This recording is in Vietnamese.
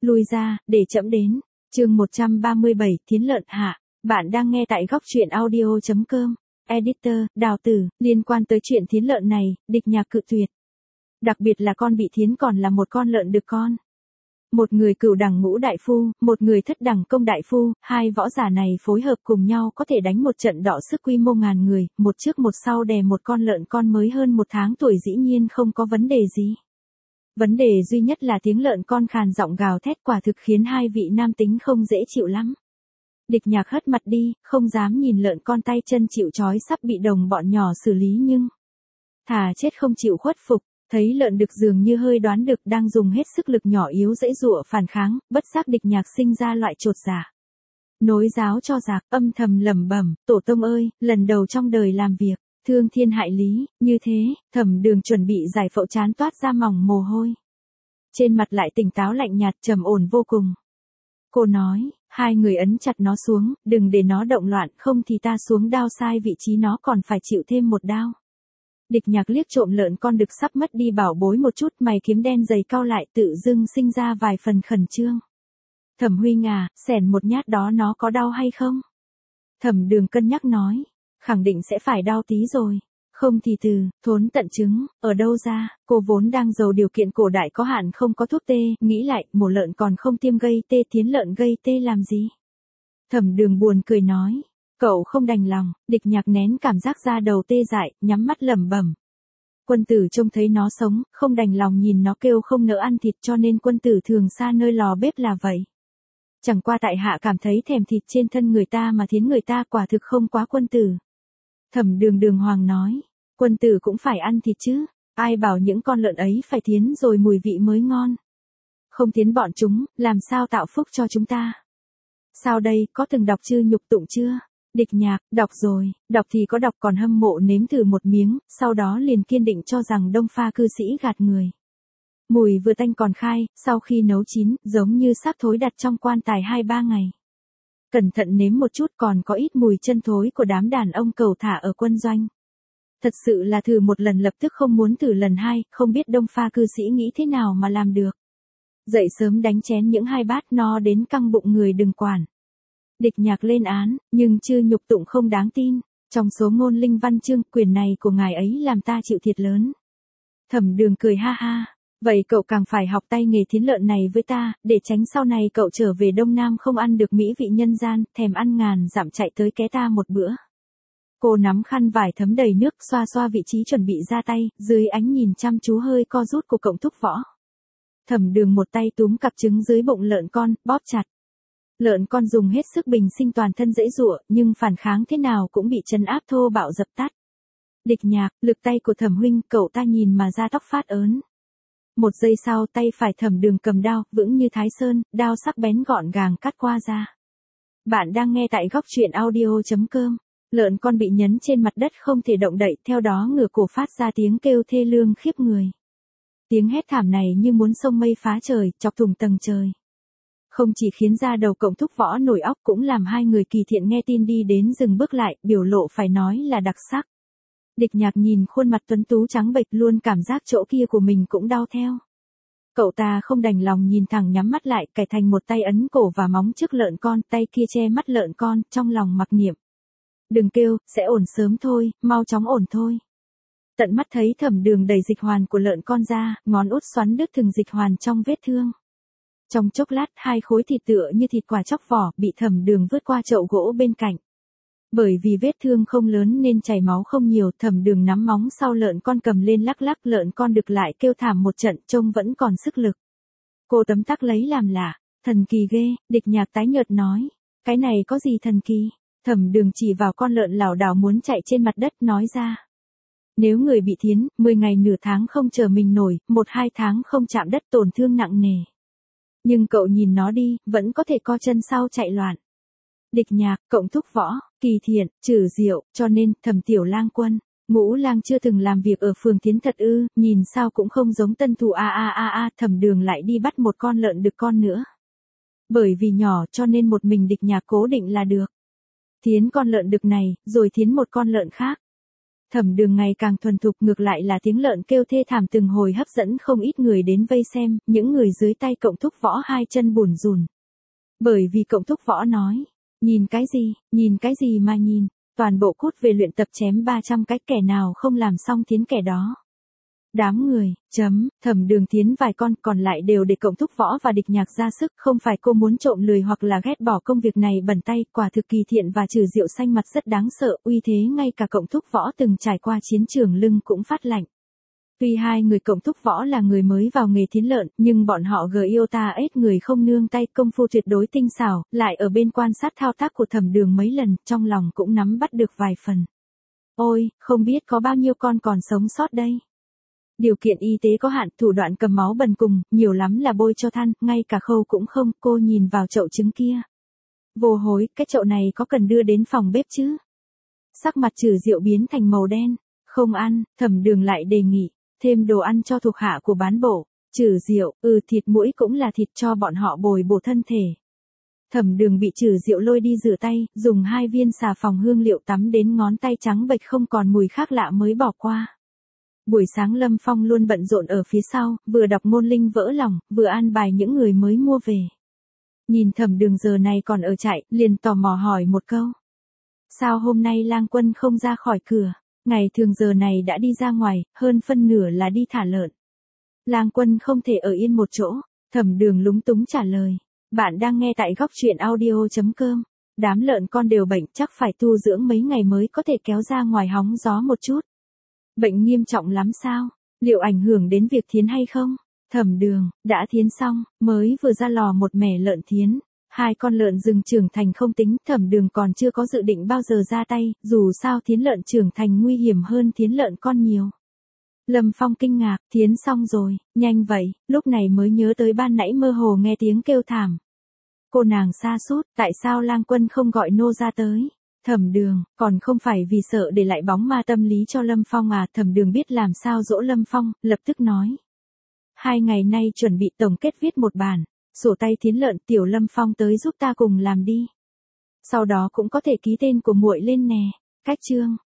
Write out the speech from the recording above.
Lui ra, để trẫm đến. Chương 137, Thiến lợn hạ. Bạn đang nghe tại góc truyện audio.com. Editor, Đào Tử, liên quan tới chuyện thiến lợn này, Địch Nhạc cự tuyệt. Đặc biệt là con bị thiến còn là một con lợn đực con. Một người cửu đẳng ngũ đại phu, một người thất đẳng công đại phu, hai võ giả này phối hợp cùng nhau có thể đánh một trận đọ sức quy mô ngàn người, một trước một sau đè một con lợn con mới hơn 1 tháng tuổi dĩ nhiên không có vấn đề gì. Vấn đề duy nhất là tiếng lợn con khàn giọng gào thét quả thực khiến hai vị nam tính không dễ chịu lắm. Địch Nhạc hất mặt đi, không dám nhìn lợn con tay chân chịu trói sắp bị đồng bọn nhỏ xử lý nhưng thà chết không chịu khuất phục. Thấy lợn đực dường như hơi đoán được đang dùng hết sức lực nhỏ yếu dãy giụa phản kháng, bất giác Địch Nhạc sinh ra loại chột dạ. Nối giáo cho giặc, âm thầm lẩm bẩm, tổ tông ơi, lần đầu trong đời làm việc, thương thiên hại lý, như thế, Thẩm Đường chuẩn bị giải phẫu chán toát ra mỏng mồ hôi. Trên mặt lại tỉnh táo lạnh nhạt trầm ổn vô cùng. Cô nói, hai người ấn chặt nó xuống, đừng để nó động loạn, không thì ta xuống đao sai vị trí nó còn phải chịu thêm một đao. Địch Nhạc liếc trộm lợn con đực sắp mất đi bảo bối một chút, mày kiếm đen dày cau lại tự dưng sinh ra vài phần khẩn trương. Thẩm Huynh à, xẻn một nhát đó nó có đau hay không? Thẩm Đường cân nhắc nói, khẳng định sẽ phải đau tí rồi. Không thì từ, thốn tận chứng, ở đâu ra, cô vốn đang giàu điều kiện cổ đại có hạn không có thuốc tê, nghĩ lại, mổ lợn còn không tiêm gây tê, thiến lợn gây tê làm gì? Thẩm Đường buồn cười nói. Cậu không đành lòng, Địch Nhạc nén cảm giác da đầu tê dại, nhắm mắt lẩm bẩm. Quân tử trông thấy nó sống, không đành lòng nhìn nó kêu không nỡ ăn thịt cho nên quân tử thường xa nơi lò bếp là vậy. Chẳng qua tại hạ cảm thấy thèm thịt trên thân người ta mà thiến người ta quả thực không quá quân tử. Thẩm Đường đường hoàng nói, quân tử cũng phải ăn thịt chứ, ai bảo những con lợn ấy phải thiến rồi mùi vị mới ngon. Không thiến bọn chúng, làm sao tạo phúc cho chúng ta. Sao đây, có từng đọc chư nhục tụng chưa? Địch Nhạc, đọc rồi, đọc thì có đọc còn hâm mộ nếm thử một miếng, sau đó liền kiên định cho rằng Đông Pha cư sĩ gạt người. Mùi vừa tanh còn khai, sau khi nấu chín, giống như sắp thối đặt trong quan tài 2-3 ngày. Cẩn thận nếm một chút còn có ít mùi chân thối của đám đàn ông cẩu thả ở quân doanh. Thật sự là thử một lần lập tức không muốn thử lần hai, không biết Đông Pha cư sĩ nghĩ thế nào mà làm được. Dậy sớm đánh chén những 2 bát no đến căng bụng người đừng quản. Địch Nhạc lên án, nhưng chư nhục tụng không đáng tin, trong số ngôn linh văn chương quyền này của ngài ấy làm ta chịu thiệt lớn. Thẩm Đường cười ha ha, vậy cậu càng phải học tay nghề thiến lợn này với ta, để tránh sau này cậu trở về Đông Nam không ăn được mỹ vị nhân gian, thèm ăn ngàn dặm chạy tới ké ta một bữa. Cô nắm khăn vải thấm đầy nước xoa xoa vị trí chuẩn bị ra tay, dưới ánh nhìn chăm chú hơi co rút của Cộng Thúc Võ. Thẩm Đường một tay túm cặp trứng dưới bụng lợn con, bóp chặt. Lợn con dùng hết sức bình sinh toàn thân dễ dụa, nhưng phản kháng thế nào cũng bị trấn áp thô bạo dập tắt. Địch Nhạc, lực tay của Thẩm Huynh, cậu ta nhìn mà da tóc phát ớn. Một giây sau tay phải Thẩm Đường cầm đao, vững như Thái Sơn, đao sắc bén gọn gàng cắt qua da. Bạn đang nghe tại góc truyện audio.com. Lợn con bị nhấn trên mặt đất không thể động đậy, theo đó ngửa cổ phát ra tiếng kêu thê lương khiếp người. Tiếng hét thảm này như muốn sông mây phá trời, chọc thủng tầng trời. Không chỉ khiến da đầu Cộng Thúc Võ nổi óc cũng làm hai người Kỳ Thiện nghe tin đi đến dừng bước lại, biểu lộ phải nói là đặc sắc. Địch Nhạc nhìn khuôn mặt tuấn tú trắng bệch luôn cảm giác chỗ kia của mình cũng đau theo. Cậu ta không đành lòng nhìn thẳng nhắm mắt lại, cải thành một tay ấn cổ và móng trước lợn con, tay kia che mắt lợn con, trong lòng mặc niệm. Đừng kêu, sẽ ổn sớm thôi, mau chóng ổn thôi. Tận mắt thấy Thẩm Đường đẩy dịch hoàn của lợn con ra, ngón út xoắn đứt thừng dịch hoàn trong vết thương. Trong chốc lát 2 khối thịt tựa như thịt quả chóc vỏ bị Thẩm Đường vứt qua chậu gỗ bên cạnh. Bởi vì vết thương không lớn nên chảy máu không nhiều, Thẩm Đường nắm móng sau lợn con cầm lên lắc lắc, lợn con đực lại kêu thảm một trận, trông vẫn còn sức lực. Cô tấm tắc lấy làm lạ, thần kỳ ghê, Địch Nhạc tái nhợt nói, cái này có gì thần kỳ? Thẩm Đường chỉ vào con lợn lảo đảo muốn chạy trên mặt đất nói ra. Nếu người bị thiến, 10 ngày nửa tháng không chờ mình nổi, 1-2 tháng không chạm đất tổn thương nặng nề. Nhưng cậu nhìn nó đi, vẫn có thể co chân sau chạy loạn. Địch Nhạc, Cộng Thúc Võ, Kỳ Thiện, Trử Diệu, cho nên, Thẩm Tiểu Lang Quân, Ngũ Lang chưa từng làm việc ở phường Thiến thật ư, nhìn sao cũng không giống tân thủ Thẩm Đường lại đi bắt một con lợn đực con nữa. Bởi vì nhỏ cho nên một mình Địch Nhạc cố định là được. Thiến con lợn đực này, rồi thiến một con lợn khác. Thẩm Đường ngày càng thuần thục, ngược lại là tiếng lợn kêu thê thảm từng hồi hấp dẫn không ít người đến vây xem, những người dưới tay Cộng Thúc Võ hai chân bủn rủn. Bởi vì Cộng Thúc Võ nói, nhìn cái gì mà nhìn, toàn bộ cút về luyện tập chém 300 cái, kẻ nào không làm xong thiến kẻ đó. Đám người, Thẩm Đường thiến vài con, còn lại đều để Cộng Thúc Võ và Địch Nhạc ra sức, không phải cô muốn trộm lười hoặc là ghét bỏ công việc này bẩn tay, quả thực Kỳ Thiện và Trừ Diệu xanh mặt rất đáng sợ, uy thế ngay cả Cộng Thúc Võ từng trải qua chiến trường lưng cũng phát lạnh. Tuy hai người Cộng Thúc Võ là người mới vào nghề thiến lợn, nhưng bọn họ Iota ếch người không nương tay, công phu tuyệt đối tinh xảo, lại ở bên quan sát thao tác của Thẩm Đường mấy lần, trong lòng cũng nắm bắt được vài phần. Ôi, không biết có bao nhiêu con còn sống sót đây. Điều kiện y tế có hạn, thủ đoạn cầm máu bần cùng, nhiều lắm là bôi cho than, ngay cả khâu cũng không, cô nhìn vào chậu trứng kia. Vô hối, cái chậu này có cần đưa đến phòng bếp chứ? Sắc mặt Trừ Diệu biến thành màu đen, không ăn, Thẩm Đường lại đề nghị, thêm đồ ăn cho thuộc hạ của bán bộ. Trừ Diệu, thịt muỗi cũng là thịt, cho bọn họ bồi bổ thân thể. Thẩm Đường bị Trừ Diệu lôi đi rửa tay, dùng 2 viên xà phòng hương liệu tắm đến ngón tay trắng bệch không còn mùi khác lạ mới bỏ qua. Buổi sáng Lâm Phong luôn bận rộn ở phía sau, vừa đọc môn linh vỡ lòng, vừa an bài những người mới mua về. Nhìn Thẩm Đường giờ này còn ở trại, liền tò mò hỏi một câu. Sao hôm nay Lang Quân không ra khỏi cửa? Ngày thường giờ này đã đi ra ngoài, hơn phân nửa là đi thả lợn. Lang Quân không thể ở yên một chỗ, Thẩm Đường lúng túng trả lời. Bạn đang nghe tại góc truyện audio.com. Đám lợn con đều bệnh, chắc phải tu dưỡng mấy ngày mới có thể kéo ra ngoài hóng gió một chút. Bệnh nghiêm trọng lắm sao? Liệu ảnh hưởng đến việc thiến hay không? Thẩm Đường, đã thiến xong, mới vừa ra lò một mẻ lợn thiến. 2 con lợn rừng trưởng thành không tính, Thẩm Đường còn chưa có dự định bao giờ ra tay, dù sao thiến lợn trưởng thành nguy hiểm hơn thiến lợn con nhiều. Lâm Phong kinh ngạc, thiến xong rồi, nhanh vậy, lúc này mới nhớ tới ban nãy mơ hồ nghe tiếng kêu thảm. Cô nàng sa sút, tại sao Lang Quân không gọi nô ra tới? Thẩm Đường, còn không phải vì sợ để lại bóng ma tâm lý cho Lâm Phong à? Thẩm Đường biết làm sao dỗ Lâm Phong, lập tức nói. 2 ngày nay chuẩn bị tổng kết viết một bản, sổ tay thiến lợn, tiểu Lâm Phong tới giúp ta cùng làm đi. Sau đó cũng có thể ký tên của muội lên nè. Cách chương,